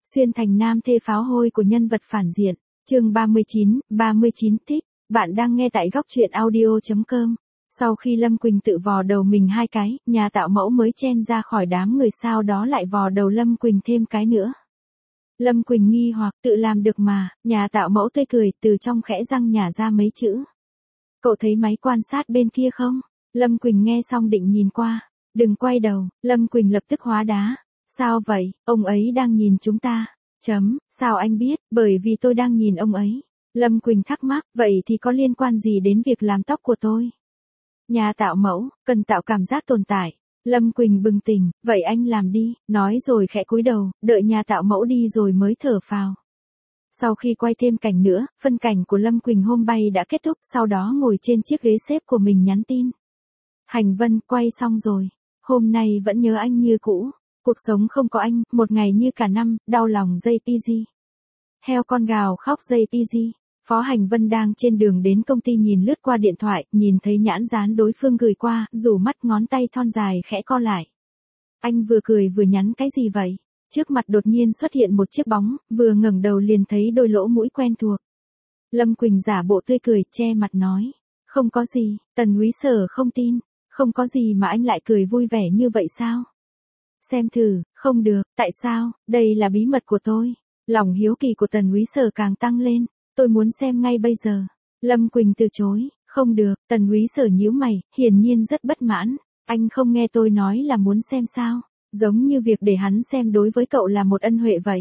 Xuyên thành nam thê pháo hôi của nhân vật phản diện. Chương 39 tích. Bạn đang nghe tại góc truyện audio.com. Sau khi Lâm Quỳnh tự vò đầu mình 2 cái, nhà tạo mẫu mới chen ra khỏi đám người, sau đó lại vò đầu Lâm Quỳnh thêm cái nữa. Lâm Quỳnh nghi hoặc, tự làm được mà, nhà tạo mẫu tươi cười, từ trong khẽ răng nhả ra mấy chữ. Cậu thấy máy quan sát bên kia không? Lâm Quỳnh nghe xong định nhìn qua. Đừng quay đầu, Lâm Quỳnh lập tức hóa đá. Sao vậy, ông ấy đang nhìn chúng ta. Sao anh biết, bởi vì tôi đang nhìn ông ấy. Lâm Quỳnh thắc mắc, vậy thì có liên quan gì đến việc làm tóc của tôi? Nhà tạo mẫu, cần tạo cảm giác tồn tại. Lâm Quỳnh bừng tỉnh, vậy anh làm đi, nói rồi khẽ cúi đầu, đợi nhà tạo mẫu đi rồi mới thở phào. Sau khi quay thêm cảnh nữa, phân cảnh của Lâm Quỳnh hôm bay đã kết thúc, sau đó ngồi trên chiếc ghế xếp của mình nhắn tin. Hành Vân, quay xong rồi. Hôm nay vẫn nhớ anh như cũ. Cuộc sống không có anh, một ngày như cả năm, đau lòng JPG. Heo con gào khóc JPG. Phó Hành Vân đang trên đường đến công ty nhìn lướt qua điện thoại, nhìn thấy nhãn dán đối phương gửi qua, rủ mắt ngón tay thon dài khẽ co lại. Anh vừa cười vừa nhắn cái gì vậy? Trước mặt đột nhiên xuất hiện một chiếc bóng, vừa ngẩng đầu liền thấy đôi lỗ mũi quen thuộc. Lâm Quỳnh giả bộ tươi cười, che mặt nói. Không có gì, Tần Úy Sở không tin. Không có gì mà anh lại cười vui vẻ như vậy sao? Xem thử, không được, tại sao, đây là bí mật của tôi. Lòng hiếu kỳ của Tần Úy Sở càng tăng lên, tôi muốn xem ngay bây giờ. Lâm Quỳnh từ chối, không được, Tần Úy Sở nhíu mày, hiển nhiên rất bất mãn. Anh không nghe tôi nói là muốn xem sao, giống như việc để hắn xem đối với cậu là một ân huệ vậy.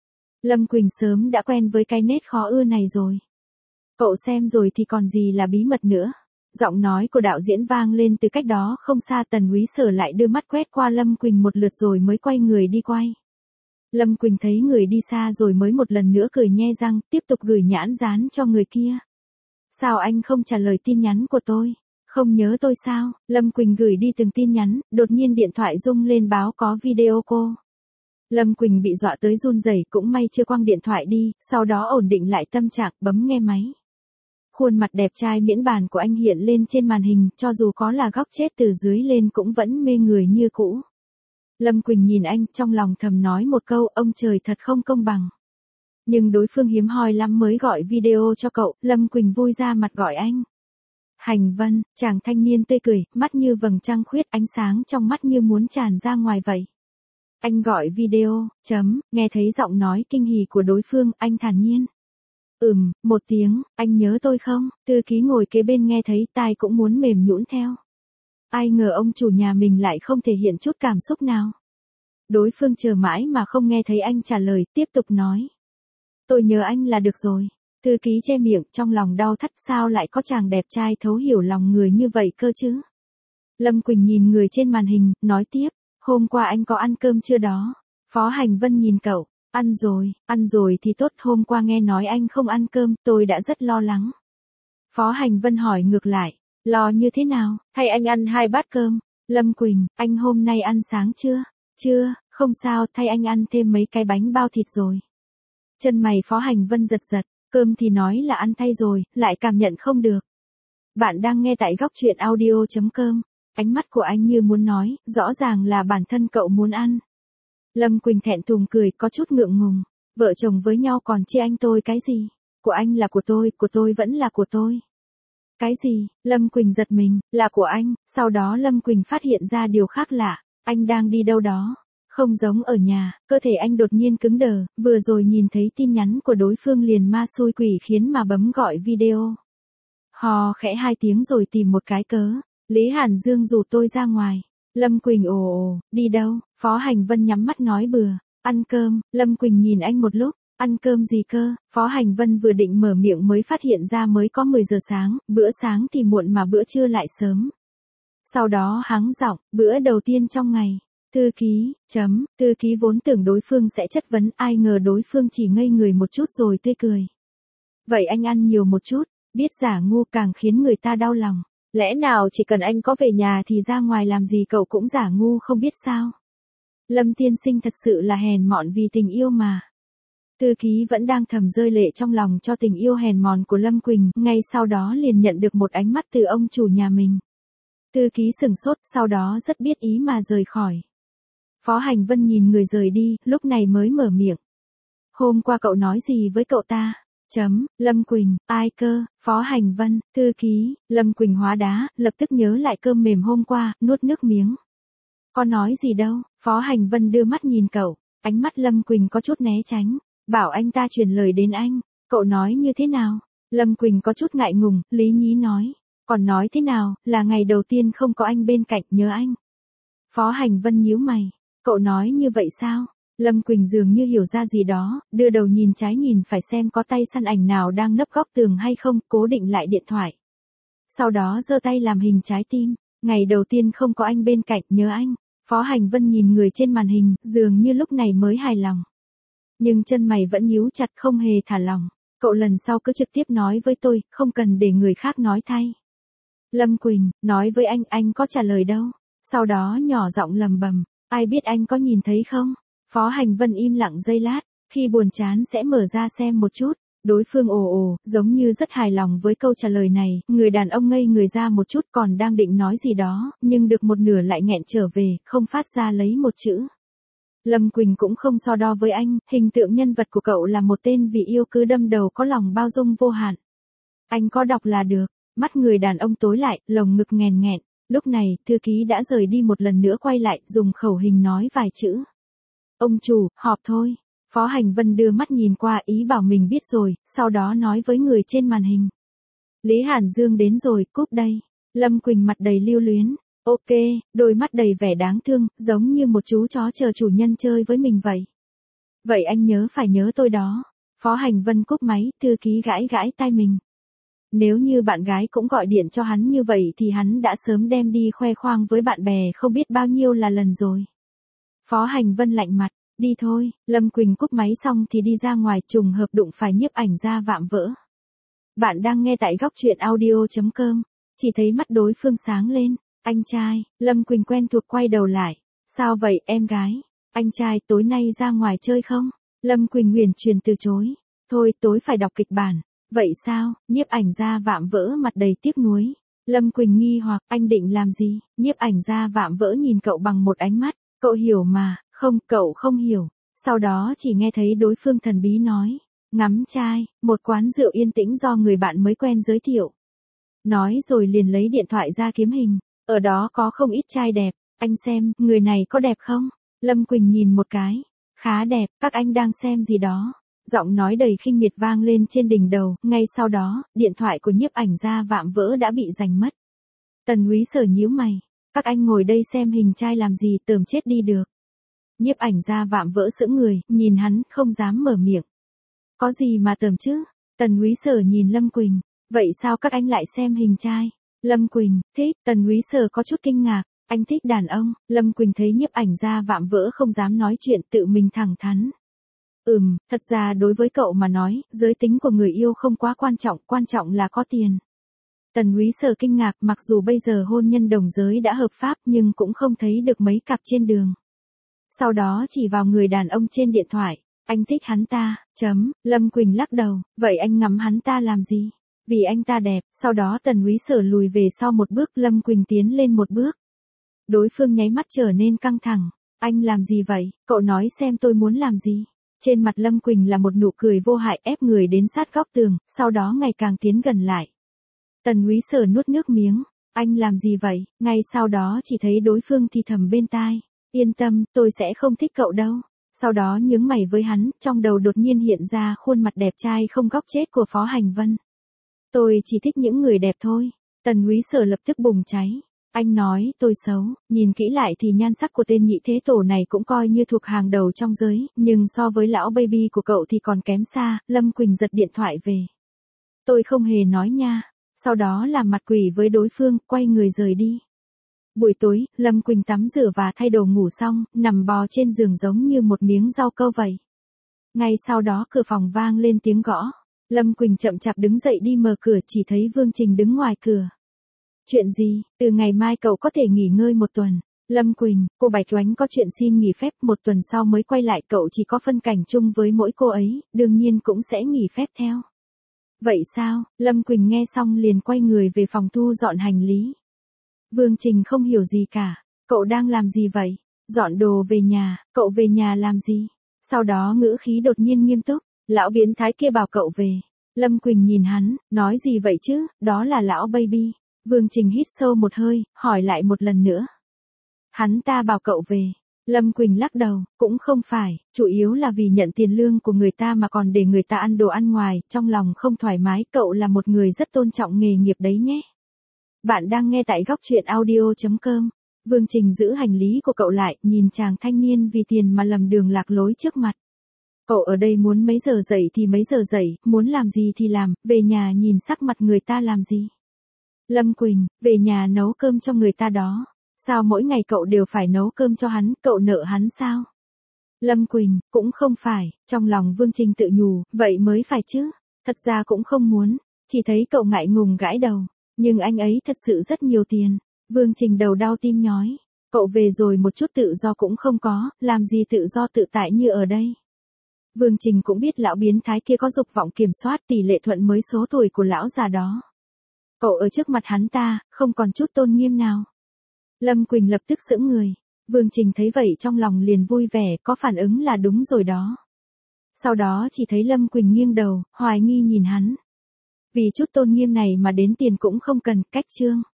Lâm Quỳnh sớm đã quen với cái nét khó ưa này rồi. Cậu xem rồi thì còn gì là bí mật nữa. Giọng nói của đạo diễn vang lên từ cách đó không xa. Tần Úy Sở lại đưa mắt quét qua Lâm Quỳnh một lượt rồi mới quay người đi quay. Lâm Quỳnh thấy người đi xa rồi mới một lần nữa cười nhe răng, tiếp tục gửi nhãn dán cho người kia. Sao anh không trả lời tin nhắn của tôi? Không nhớ tôi sao? Lâm Quỳnh gửi đi từng tin nhắn, đột nhiên điện thoại rung lên báo có video call. Lâm Quỳnh bị dọa tới run rẩy, cũng may chưa quăng điện thoại đi, sau đó ổn định lại tâm trạng, bấm nghe máy. Khuôn mặt đẹp trai miễn bàn của anh hiện lên trên màn hình, cho dù có là góc chết từ dưới lên cũng vẫn mê người như cũ. Lâm Quỳnh nhìn anh, trong lòng thầm nói một câu, ông trời thật không công bằng. Nhưng đối phương hiếm hoi lắm mới gọi video cho cậu. Lâm Quỳnh vui ra mặt gọi anh. Hành Vân, chàng thanh niên tươi cười, mắt như vầng trăng khuyết, ánh sáng trong mắt như muốn tràn ra ngoài vậy. Anh gọi video, nghe thấy giọng nói kinh hỉ của đối phương, anh thản nhiên. Một tiếng, anh nhớ tôi không? Thư ký ngồi kế bên nghe thấy tai cũng muốn mềm nhũn theo. Ai ngờ ông chủ nhà mình lại không thể hiện chút cảm xúc nào. Đối phương chờ mãi mà không nghe thấy anh trả lời, tiếp tục nói. Tôi nhớ anh là được rồi. Thư ký che miệng, trong lòng đau thắt, sao lại có chàng đẹp trai thấu hiểu lòng người như vậy cơ chứ? Lâm Quỳnh nhìn người trên màn hình, nói tiếp. Hôm qua anh có ăn cơm chưa đó? Phó Hành Vân nhìn cậu. Ăn rồi thì tốt, hôm qua nghe nói anh không ăn cơm, tôi đã rất lo lắng. Phó Hành Vân hỏi ngược lại, lo như thế nào, thay anh ăn 2 bát cơm. Lâm Quỳnh, anh hôm nay ăn sáng chưa? Chưa, không sao, thay anh ăn thêm mấy cái bánh bao thịt rồi. Chân mày Phó Hành Vân giật giật, cơm thì nói là ăn thay rồi, lại cảm nhận không được. Bạn đang nghe tại góc truyện audio.com, ánh mắt của anh như muốn nói, rõ ràng là bản thân cậu muốn ăn. Lâm Quỳnh thẹn thùng cười, có chút ngượng ngùng. Vợ chồng với nhau còn chia anh tôi cái gì? Của anh là của tôi vẫn là của tôi. Cái gì? Lâm Quỳnh giật mình, là của anh. Sau đó Lâm Quỳnh phát hiện ra điều khác lạ. Anh đang đi đâu đó. Không giống ở nhà, cơ thể anh đột nhiên cứng đờ, vừa rồi nhìn thấy tin nhắn của đối phương liền ma xui quỷ khiến mà bấm gọi video. Hò khẽ 2 tiếng rồi tìm một cái cớ. Lý Hàn Dương rủ tôi ra ngoài. Lâm Quỳnh ồ, đi đâu? Phó Hành Vân nhắm mắt nói bừa. Ăn cơm. Lâm Quỳnh nhìn anh một lúc. Ăn cơm gì cơ? Phó Hành Vân vừa định mở miệng mới phát hiện ra mới có 10 giờ sáng, bữa sáng thì muộn mà bữa trưa lại sớm. Sau đó hắng giọng, bữa đầu tiên trong ngày. Thư ký vốn tưởng đối phương sẽ chất vấn, ai ngờ đối phương chỉ ngây người một chút rồi tươi cười. Vậy anh ăn nhiều một chút, biết giả ngu càng khiến người ta đau lòng. Lẽ nào chỉ cần anh có về nhà thì ra ngoài làm gì cậu cũng giả ngu không biết sao? Lâm tiên sinh thật sự là hèn mọn vì tình yêu mà. Thư ký vẫn đang thầm rơi lệ trong lòng cho tình yêu hèn mọn của Lâm Quỳnh, ngay sau đó liền nhận được một ánh mắt từ ông chủ nhà mình. Thư ký sửng sốt, sau đó rất biết ý mà rời khỏi. Phó Hành Vân nhìn người rời đi, lúc này mới mở miệng. Hôm qua cậu nói gì với cậu ta? Lâm Quỳnh, ai cơ, Phó Hành Vân, thư ký, Lâm Quỳnh hóa đá, lập tức nhớ lại cơm mềm hôm qua, nuốt nước miếng. Có nói gì đâu, Phó Hành Vân đưa mắt nhìn cậu, ánh mắt Lâm Quỳnh có chút né tránh, bảo anh ta truyền lời đến anh, cậu nói như thế nào? Lâm Quỳnh có chút ngại ngùng, lý nhí nói, còn nói thế nào, là ngày đầu tiên không có anh bên cạnh, nhớ anh. Phó Hành Vân nhíu mày, cậu nói như vậy sao? Lâm Quỳnh dường như hiểu ra gì đó, đưa đầu nhìn trái nhìn phải xem có tay săn ảnh nào đang nấp góc tường hay không, cố định lại điện thoại. Sau đó giơ tay làm hình trái tim, ngày đầu tiên không có anh bên cạnh, nhớ anh. Phó Hành Vân nhìn người trên màn hình, dường như lúc này mới hài lòng. Nhưng chân mày vẫn nhíu chặt không hề thả lỏng. Cậu lần sau cứ trực tiếp nói với tôi, không cần để người khác nói thay. Lâm Quỳnh, nói với anh có trả lời đâu. Sau đó nhỏ giọng lầm bầm, ai biết anh có nhìn thấy không? Phó Hành Vân im lặng giây lát, khi buồn chán sẽ mở ra xem một chút. Đối phương ồ ồ, giống như rất hài lòng với câu trả lời này, người đàn ông ngây người ra một chút còn đang định nói gì đó, nhưng được một nửa lại nghẹn trở về, không phát ra lấy một chữ. Lâm Quỳnh cũng không so đo với anh, hình tượng nhân vật của cậu là một tên vì yêu cứ đâm đầu có lòng bao dung vô hạn. Anh có đọc là được, mắt người đàn ông tối lại, lồng ngực nghèn nghẹn, lúc này, thư ký đã rời đi một lần nữa quay lại, dùng khẩu hình nói vài chữ. Ông chủ, họp thôi. Phó Hành Vân đưa mắt nhìn qua ý bảo mình biết rồi, sau đó nói với người trên màn hình. Lý Hàn Dương đến rồi, cúp đây. Lâm Quỳnh mặt đầy lưu luyến. Ok, đôi mắt đầy vẻ đáng thương, giống như một chú chó chờ chủ nhân chơi với mình vậy. Vậy anh phải nhớ tôi đó. Phó Hành Vân cúp máy, thư ký gãi gãi tai mình. Nếu như bạn gái cũng gọi điện cho hắn như vậy thì hắn đã sớm đem đi khoe khoang với bạn bè không biết bao nhiêu là lần rồi. Phó Hành Vân lạnh mặt, đi thôi, Lâm Quỳnh cúp máy xong thì đi ra ngoài, trùng hợp đụng phải nhiếp ảnh gia Vạm Vỡ. Bạn đang nghe tại góc truyện audio.com, chỉ thấy mắt đối phương sáng lên, anh trai, Lâm Quỳnh quen thuộc quay đầu lại, sao vậy em gái, anh trai tối nay ra ngoài chơi không? Lâm Quỳnh uyển chuyển từ chối, thôi tối phải đọc kịch bản, vậy sao, nhiếp ảnh gia Vạm Vỡ mặt đầy tiếc nuối. Lâm Quỳnh nghi hoặc, anh định làm gì? Nhiếp ảnh gia Vạm Vỡ nhìn cậu bằng một ánh mắt, cậu hiểu mà. Không, cậu không hiểu. Sau đó chỉ nghe thấy đối phương thần bí nói. Ngắm trai, một quán rượu yên tĩnh do người bạn mới quen giới thiệu. Nói rồi liền lấy điện thoại ra kiếm hình. Ở đó có không ít trai đẹp. Anh xem, người này có đẹp không? Lâm Quỳnh nhìn một cái. Khá đẹp, các anh đang xem gì đó. Giọng nói đầy khinh miệt vang lên trên đỉnh đầu. Ngay sau đó, điện thoại của nhiếp ảnh gia Vạm Vỡ đã bị giành mất. Tần Úy Sở nhíu mày. Các anh ngồi đây xem hình trai làm gì, tởm chết đi được. Nhiếp ảnh gia Vạm Vỡ sững người, nhìn hắn, không dám mở miệng. Có gì mà tởm chứ? Tần Úy Sở nhìn Lâm Quỳnh. Vậy sao các anh lại xem hình trai? Lâm Quỳnh, thích. Tần Úy Sở có chút kinh ngạc. Anh thích đàn ông. Lâm Quỳnh thấy nhiếp ảnh gia Vạm Vỡ không dám nói chuyện, tự mình thẳng thắn. Thật ra đối với cậu mà nói, giới tính của người yêu không quá quan trọng là có tiền. Tần Úy Sở kinh ngạc, mặc dù bây giờ hôn nhân đồng giới đã hợp pháp nhưng cũng không thấy được mấy cặp trên đường. Sau đó chỉ vào người đàn ông trên điện thoại, anh thích hắn ta, Lâm Quỳnh lắc đầu, vậy anh ngắm hắn ta làm gì? Vì anh ta đẹp, sau đó Tần Úy Sở lùi về sau một bước, Lâm Quỳnh tiến lên một bước. Đối phương nháy mắt trở nên căng thẳng, anh làm gì vậy, cậu nói xem tôi muốn làm gì? Trên mặt Lâm Quỳnh là một nụ cười vô hại ép người đến sát góc tường, sau đó ngày càng tiến gần lại. Tần Úy Sở nuốt nước miếng, anh làm gì vậy? Ngay sau đó chỉ thấy đối phương thì thầm bên tai. Yên tâm, tôi sẽ không thích cậu đâu. Sau đó nhướng mày với hắn, trong đầu đột nhiên hiện ra khuôn mặt đẹp trai không góc chết của Phó Hành Vân. Tôi chỉ thích những người đẹp thôi. Tần Úy Sở lập tức bùng cháy. Anh nói, tôi xấu, nhìn kỹ lại thì nhan sắc của tên nhị thế tổ này cũng coi như thuộc hàng đầu trong giới, nhưng so với lão baby của cậu thì còn kém xa. Lâm Quỳnh giật điện thoại về. Tôi không hề nói nha. Sau đó làm mặt quỷ với đối phương, quay người rời đi. Buổi tối, Lâm Quỳnh tắm rửa và thay đồ ngủ xong, nằm bò trên giường giống như một miếng rau câu vậy. Ngay sau đó cửa phòng vang lên tiếng gõ. Lâm Quỳnh chậm chạp đứng dậy đi mở cửa, chỉ thấy Vương Trình đứng ngoài cửa. Chuyện gì? Từ ngày mai cậu có thể nghỉ ngơi một tuần. Lâm Quỳnh, cô Bạch Oánh có chuyện xin nghỉ phép, một tuần sau mới quay lại, cậu chỉ có phân cảnh chung với mỗi cô ấy, đương nhiên cũng sẽ nghỉ phép theo. Vậy sao? Lâm Quỳnh nghe xong liền quay người về phòng thu dọn hành lý. Vương Trình không hiểu gì cả. Cậu đang làm gì vậy? Dọn đồ về nhà, cậu về nhà làm gì? Sau đó ngữ khí đột nhiên nghiêm túc, lão biến thái kia bảo cậu về. Lâm Quỳnh nhìn hắn, nói gì vậy chứ, đó là lão baby. Vương Trình hít sâu một hơi, hỏi lại một lần nữa. Hắn ta bảo cậu về. Lâm Quỳnh lắc đầu, cũng không phải, chủ yếu là vì nhận tiền lương của người ta mà còn để người ta ăn đồ ăn ngoài, trong lòng không thoải mái, cậu là một người rất tôn trọng nghề nghiệp đấy nhé. Bạn đang nghe tại góc truyện audio.com. Vương Trình giữ hành lý của cậu lại, nhìn chàng thanh niên vì tiền mà lầm đường lạc lối trước mặt. Cậu ở đây muốn mấy giờ dậy thì mấy giờ dậy, muốn làm gì thì làm, về nhà nhìn sắc mặt người ta làm gì. Lâm Quỳnh, về nhà nấu cơm cho người ta đó. Sao mỗi ngày cậu đều phải nấu cơm cho hắn, cậu nợ hắn sao? Lâm Quỳnh, cũng không phải, trong lòng Vương Trình tự nhủ, vậy mới phải chứ. Thật ra cũng không muốn, chỉ thấy cậu ngại ngùng gãi đầu. Nhưng anh ấy thật sự rất nhiều tiền. Vương Trình đầu đau tim nhói. Cậu về rồi một chút tự do cũng không có, làm gì tự do tự tại như ở đây. Vương Trình cũng biết lão biến thái kia có dục vọng kiểm soát tỷ lệ thuận mới số tuổi của lão già đó. Cậu ở trước mặt hắn ta, không còn chút tôn nghiêm nào. Lâm Quỳnh lập tức sững người. Vương Trình thấy vậy trong lòng liền vui vẻ, có phản ứng là đúng rồi đó. Sau đó chỉ thấy Lâm Quỳnh nghiêng đầu, hoài nghi nhìn hắn. Vì chút tôn nghiêm này mà đến tiền cũng không cần, cách chương.